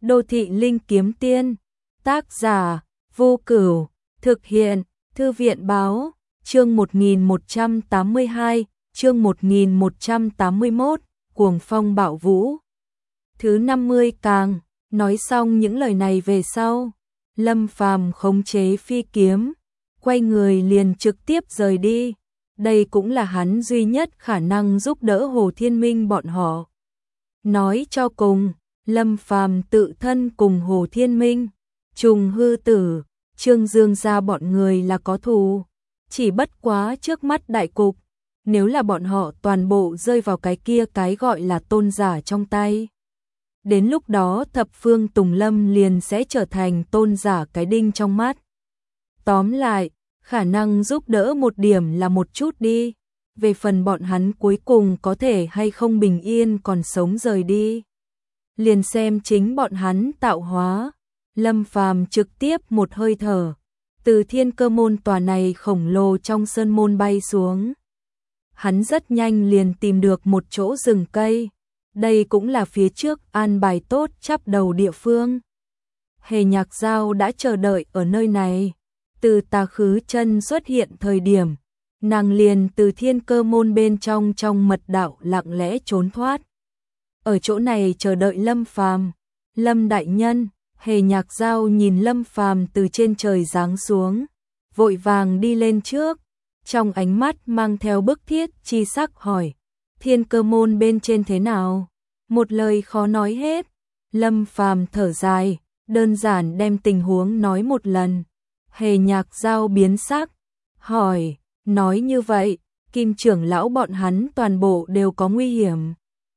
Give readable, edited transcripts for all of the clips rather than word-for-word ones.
Đô thị linh kiếm tiên. Tác giả Vô Cửu. Thực hiện Thư viện báo. Chương 1182, chương 1181, Cuồng phong bạo vũ. Thứ 50 càng. Nói xong những lời này về sau, Lâm Phàm khống chế phi kiếm, quay người liền trực tiếp rời đi. Đây cũng là hắn duy nhất khả năng giúp đỡ Hồ Thiên Minh bọn họ. Nói cho cùng, Lâm Phàm tự thân cùng Hồ Thiên Minh, Trùng Hư Tử, Trương Dương gia bọn người là có thù. Chỉ bất quá trước mắt đại cục, nếu là bọn họ toàn bộ rơi vào cái kia cái gọi là tôn giả trong tay, đến lúc đó thập phương Tùng Lâm liền sẽ trở thành tôn giả cái đinh trong mắt. Tóm lại, khả năng giúp đỡ một điểm là một chút đi. Về phần bọn hắn cuối cùng có thể hay không bình yên còn sống rời đi, liền xem chính bọn hắn tạo hóa. Lâm Phàm trực tiếp một hơi thở, từ Thiên Cơ môn tòa này khổng lồ trong sơn môn bay xuống. Hắn rất nhanh liền tìm được một chỗ rừng cây. Đây cũng là phía trước an bài tốt chắp đầu địa phương. Hề Nhạc Giao đã chờ đợi ở nơi này. Từ Tà Khứ Chân xuất hiện thời điểm, nàng liền từ Thiên Cơ môn bên trong mật đạo lặng lẽ trốn thoát. Ở chỗ này chờ đợi Lâm Phàm. Lâm đại nhân. Hề Nhạc Giao nhìn Lâm Phàm từ trên trời giáng xuống, vội vàng đi lên trước, trong ánh mắt mang theo bức thiết chi sắc hỏi: Thiên Cơ môn bên trên thế nào? Một lời khó nói hết. Lâm Phàm thở dài, đơn giản đem tình huống nói một lần. Hề Nhạc Giao biến sắc, hỏi: nói như vậy, Kim trưởng lão bọn hắn toàn bộ đều có nguy hiểm?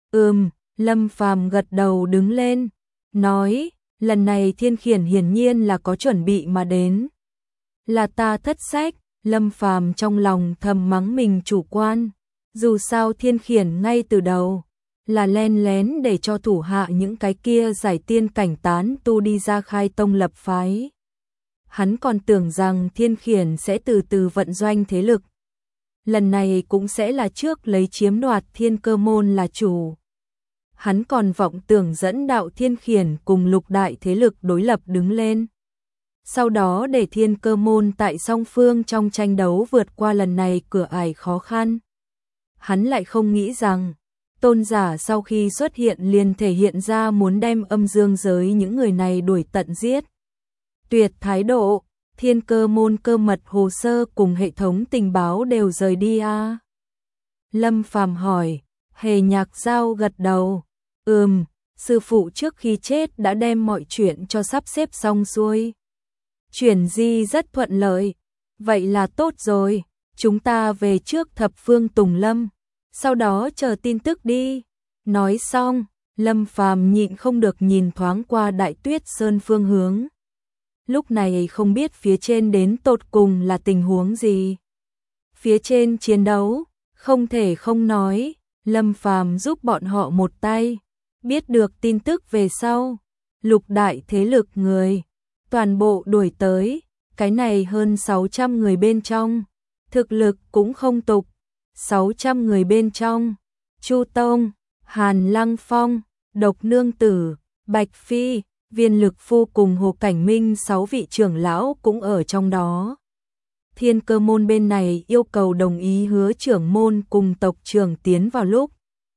Lâm Phàm gật đầu đứng lên, nói: lần này Thiên Khiển hiển nhiên là có chuẩn bị mà đến. Là ta thất sách. Lâm Phàm trong lòng thầm mắng mình chủ quan. Dù sao Thiên Khiển ngay từ đầu là len lén để cho thủ hạ những cái kia giải tiên cảnh tán tu đi ra khai tông lập phái. Hắn còn tưởng rằng Thiên Khiển sẽ từ từ vận doanh thế lực. Lần này cũng sẽ là trước lấy chiếm đoạt Thiên Cơ môn là chủ. Hắn còn vọng tưởng dẫn đạo Thiên Khiển cùng lục đại thế lực đối lập đứng lên. Sau đó để Thiên Cơ môn tại song phương trong tranh đấu vượt qua lần này cửa ải khó khăn. Hắn lại không nghĩ rằng, tôn giả sau khi xuất hiện liền thể hiện ra muốn đem âm dương giới những người này đuổi tận giết. Tuyệt thái độ. Thiên Cơ môn cơ mật hồ sơ cùng hệ thống tình báo đều rời đi à? Lâm Phàm hỏi. Hề Nhạc Giao gật đầu. Sư phụ trước khi chết đã đem mọi chuyện cho sắp xếp xong xuôi. Chuyển di rất thuận lợi. Vậy là tốt rồi, chúng ta về trước thập phương Tùng Lâm, sau đó chờ tin tức đi. Nói xong, Lâm Phàm nhịn không được nhìn thoáng qua Đại Tuyết Sơn phương hướng. Lúc này không biết phía trên đến tột cùng là tình huống gì. Phía trên chiến đấu, không thể không nói, Lâm Phàm giúp bọn họ một tay. Biết được tin tức về sau, lục đại thế lực người toàn bộ đuổi tới. Cái này hơn 600 người bên trong, thực lực cũng không tục. 600 người bên trong, Chu Tông, Hàn Lăng Phong, Độc Nương Tử, Bạch Phi, Viên Lực Phu cùng Hồ Cảnh Minh 6 vị trưởng lão cũng ở trong đó. Thiên Cơ môn bên này yêu cầu đồng ý Hứa trưởng môn cùng tộc trưởng tiến vào lúc.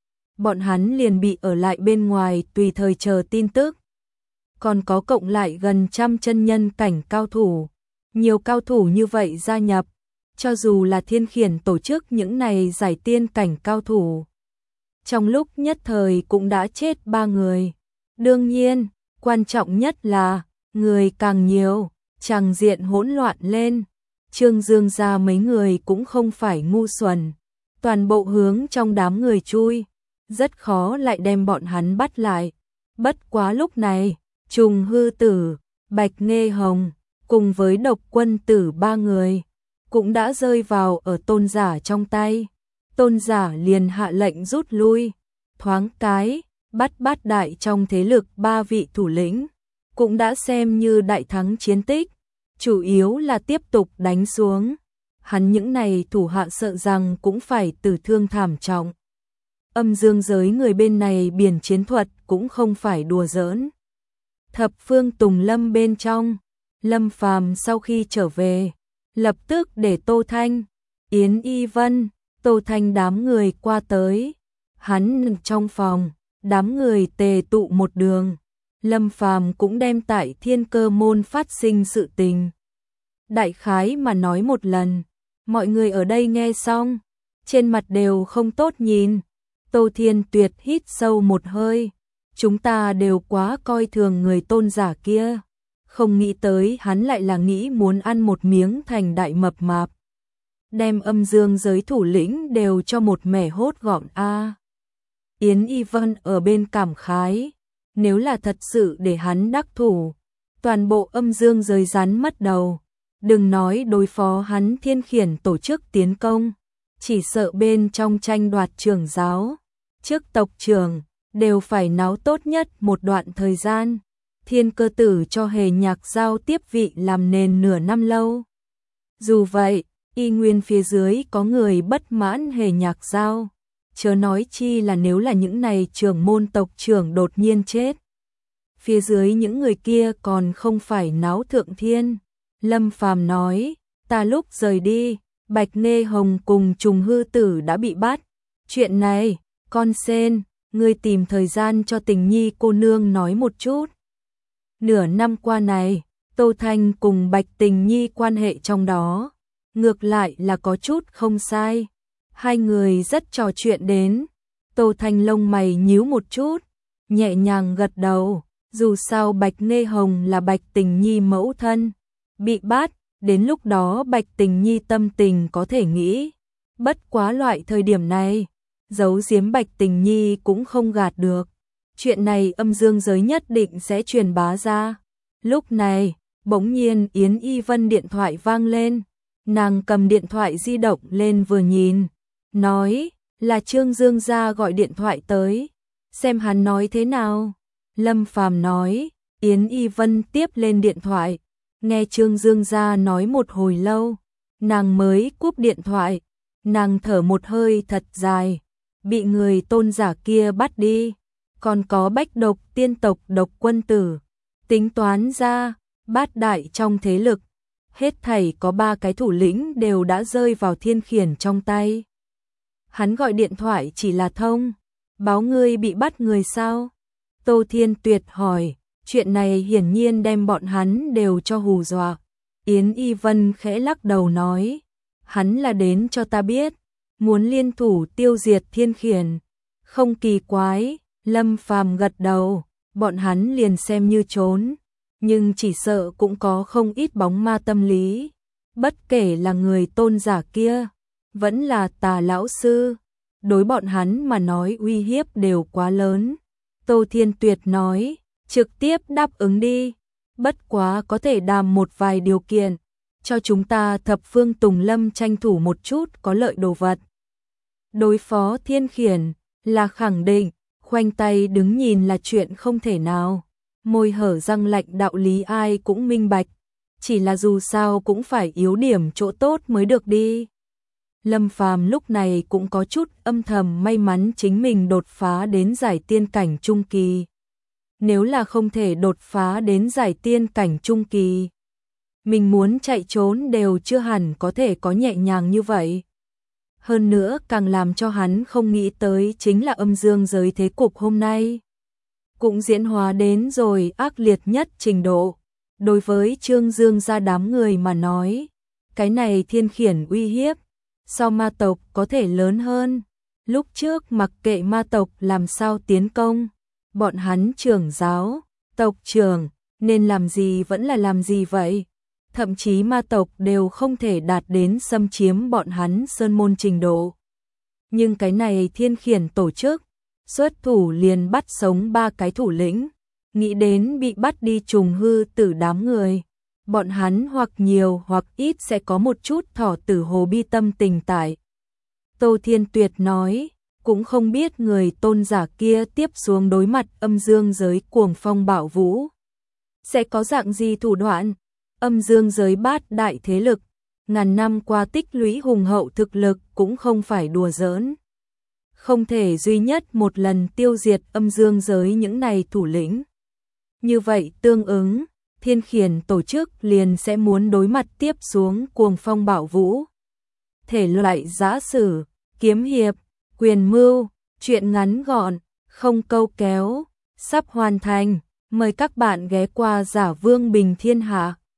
Bọn hắn liền bị ở lại bên ngoài tùy thời chờ tin tức. Còn có cộng lại gần 100 chân nhân cảnh cao thủ. Nhiều cao thủ như vậy gia nhập, cho dù là Thiên Khiển tổ chức những này giải tiên cảnh cao thủ, trong lúc nhất thời cũng đã chết 3 người. Đương nhiên, quan trọng nhất là, người càng nhiều, tràng diện hỗn loạn lên. Trương Dương gia mấy người cũng không phải ngu xuẩn, toàn bộ hướng trong đám người chui, rất khó lại đem bọn hắn bắt lại. Bất quá lúc này, Trùng Hư Tử, Bạch Nghê Hồng, cùng với Độc Quân Tử 3 người, cũng đã rơi vào ở tôn giả trong tay. Tôn giả liền hạ lệnh rút lui. Thoáng cái, bát đại trong thế lực 3 vị thủ lĩnh, cũng đã xem như đại thắng chiến tích. Chủ yếu là tiếp tục đánh xuống. Hắn những này thủ hạ sợ rằng cũng phải tử thương thảm trọng. Âm dương giới người bên này biển chiến thuật cũng không phải đùa giỡn. Thập phương Tùng Lâm bên trong, Lâm Phàm sau khi trở về, lập tức để Tô Thanh, Yến Y Vân, Tô Thanh đám người qua tới. Hắn trong phòng, đám người tề tụ một đường. Lâm Phàm cũng đem tại Thiên Cơ môn phát sinh sự tình đại khái mà nói một lần. Mọi người ở đây nghe xong, trên mặt đều không tốt nhìn. Tô Thiên Tuyệt hít sâu một hơi. Chúng ta đều quá coi thường người tôn giả kia. Không nghĩ tới hắn lại là nghĩ muốn ăn một miếng thành đại mập mạp. Đem âm dương giới thủ lĩnh đều cho một mẻ hốt gọn a. Yến Y Vân ở bên cảm khái. Nếu là thật sự để hắn đắc thủ, toàn bộ âm dương giới rắn mất đầu. Đừng nói đối phó hắn Thiên Khiển tổ chức tiến công, chỉ sợ bên trong tranh đoạt trưởng giáo, trước tộc trưởng, đều phải náo tốt nhất một đoạn thời gian. Thiên Cơ tử cho Hề Nhạc Giao tiếp vị làm nền nửa năm lâu. Dù vậy, y nguyên phía dưới có người bất mãn Hề Nhạc Giao. Chớ nói chi là nếu là những này trưởng môn tộc trưởng đột nhiên chết. Phía dưới những người kia còn không phải náo thượng thiên. Lâm Phàm nói, ta lúc rời đi, Bạch Nghê Hồng cùng Trùng Hư Tử đã bị bắt. Chuyện này, con sen, ngươi tìm thời gian cho Tình Nhi cô nương nói một chút. Nửa năm qua này, Tô Thanh cùng Bạch Tình Nhi quan hệ trong đó, ngược lại là có chút không sai. Hai người rất trò chuyện đến. Tô Thanh lông mày nhíu một chút, nhẹ nhàng gật đầu. Dù sao Bạch Nghê Hồng là Bạch Tình Nhi mẫu thân, bị bắt, đến lúc đó Bạch Tình Nhi tâm tình có thể nghĩ. Bất quá loại thời điểm này, giấu giếm Bạch Tình Nhi cũng không gạt được. Chuyện này âm dương giới nhất định sẽ truyền bá ra. Lúc này, bỗng nhiên Yến Y Vân điện thoại vang lên. Nàng cầm điện thoại di động lên vừa nhìn, nói là Trương Dương gia gọi điện thoại tới, xem hắn nói thế nào. Lâm Phàm nói, Yến Y Vân tiếp lên điện thoại, nghe Trương Dương gia nói một hồi lâu, nàng mới cúp điện thoại. Nàng thở một hơi thật dài, bị người tôn giả kia bắt đi, còn có Bách Độc tiên tộc Độc Quân Tử. Tính toán ra, bát đại trong thế lực, hết thảy có 3 cái thủ lĩnh đều đã rơi vào Thiên Khiển trong tay. Hắn gọi điện thoại chỉ là thông báo ngươi bị bắt người sao? Tô Thiên Tuyệt hỏi, chuyện này hiển nhiên đem bọn hắn đều cho hù dọa. Yến Y Vân khẽ lắc đầu nói, hắn là đến cho ta biết, muốn liên thủ tiêu diệt Thiên Khiển. Không kỳ quái. Lâm Phàm gật đầu, bọn hắn liền xem như trốn, nhưng chỉ sợ cũng có không ít bóng ma tâm lý. Bất kể là người tôn giả kia, vẫn là Tà lão sư, đối bọn hắn mà nói uy hiếp đều quá lớn. Tô Thiên Tuyệt nói, trực tiếp đáp ứng đi, bất quá có thể đàm một vài điều kiện, cho chúng ta Thập phương Tùng Lâm tranh thủ một chút có lợi đồ vật. Đối phó Thiên Khiển là khẳng định, khoanh tay đứng nhìn là chuyện không thể nào. Môi hở răng lạnh đạo lý ai cũng minh bạch, chỉ là dù sao cũng phải yếu điểm chỗ tốt mới được đi. Lâm Phàm lúc này cũng có chút âm thầm may mắn chính mình đột phá đến giải tiên cảnh trung kỳ. Nếu là không thể đột phá đến giải tiên cảnh trung kỳ, mình muốn chạy trốn đều chưa hẳn có thể có nhẹ nhàng như vậy. Hơn nữa càng làm cho hắn không nghĩ tới chính là âm dương giới thế cục hôm nay cũng diễn hóa đến rồi ác liệt nhất trình độ. Đối với Trương Dương gia đám người mà nói, cái này Thiên Khiển uy hiếp so ma tộc có thể lớn hơn. Lúc trước mặc kệ ma tộc làm sao tiến công, bọn hắn trưởng giáo, tộc trưởng nên làm gì vẫn là làm gì vậy. Thậm chí ma tộc đều không thể đạt đến xâm chiếm bọn hắn sơn môn trình độ. Nhưng cái này Thiên Khiển tổ chức, xuất thủ liền bắt sống 3 cái thủ lĩnh, nghĩ đến bị bắt đi Trùng Hư Tử đám người. Bọn hắn hoặc nhiều hoặc ít sẽ có một chút thỏ tử hồ bi tâm tình tại. Tô Thiên Tuyệt nói, cũng không biết người tôn giả kia tiếp xuống đối mặt âm dương giới cuồng phong bạo vũ sẽ có dạng gì thủ đoạn. Âm dương giới bát đại thế lực, ngàn năm qua tích lũy hùng hậu thực lực cũng không phải đùa giỡn. Không thể duy nhất một lần tiêu diệt âm dương giới những này thủ lĩnh. Như vậy tương ứng, Thiên Khiển tổ chức liền sẽ muốn đối mặt tiếp xuống cuồng phong bạo vũ. Thể loại giã sử, kiếm hiệp, quyền mưu, truyện ngắn gọn, không câu kéo, sắp hoàn thành. Mời các bạn ghé qua Giả Vương Bình Thiên Hạ.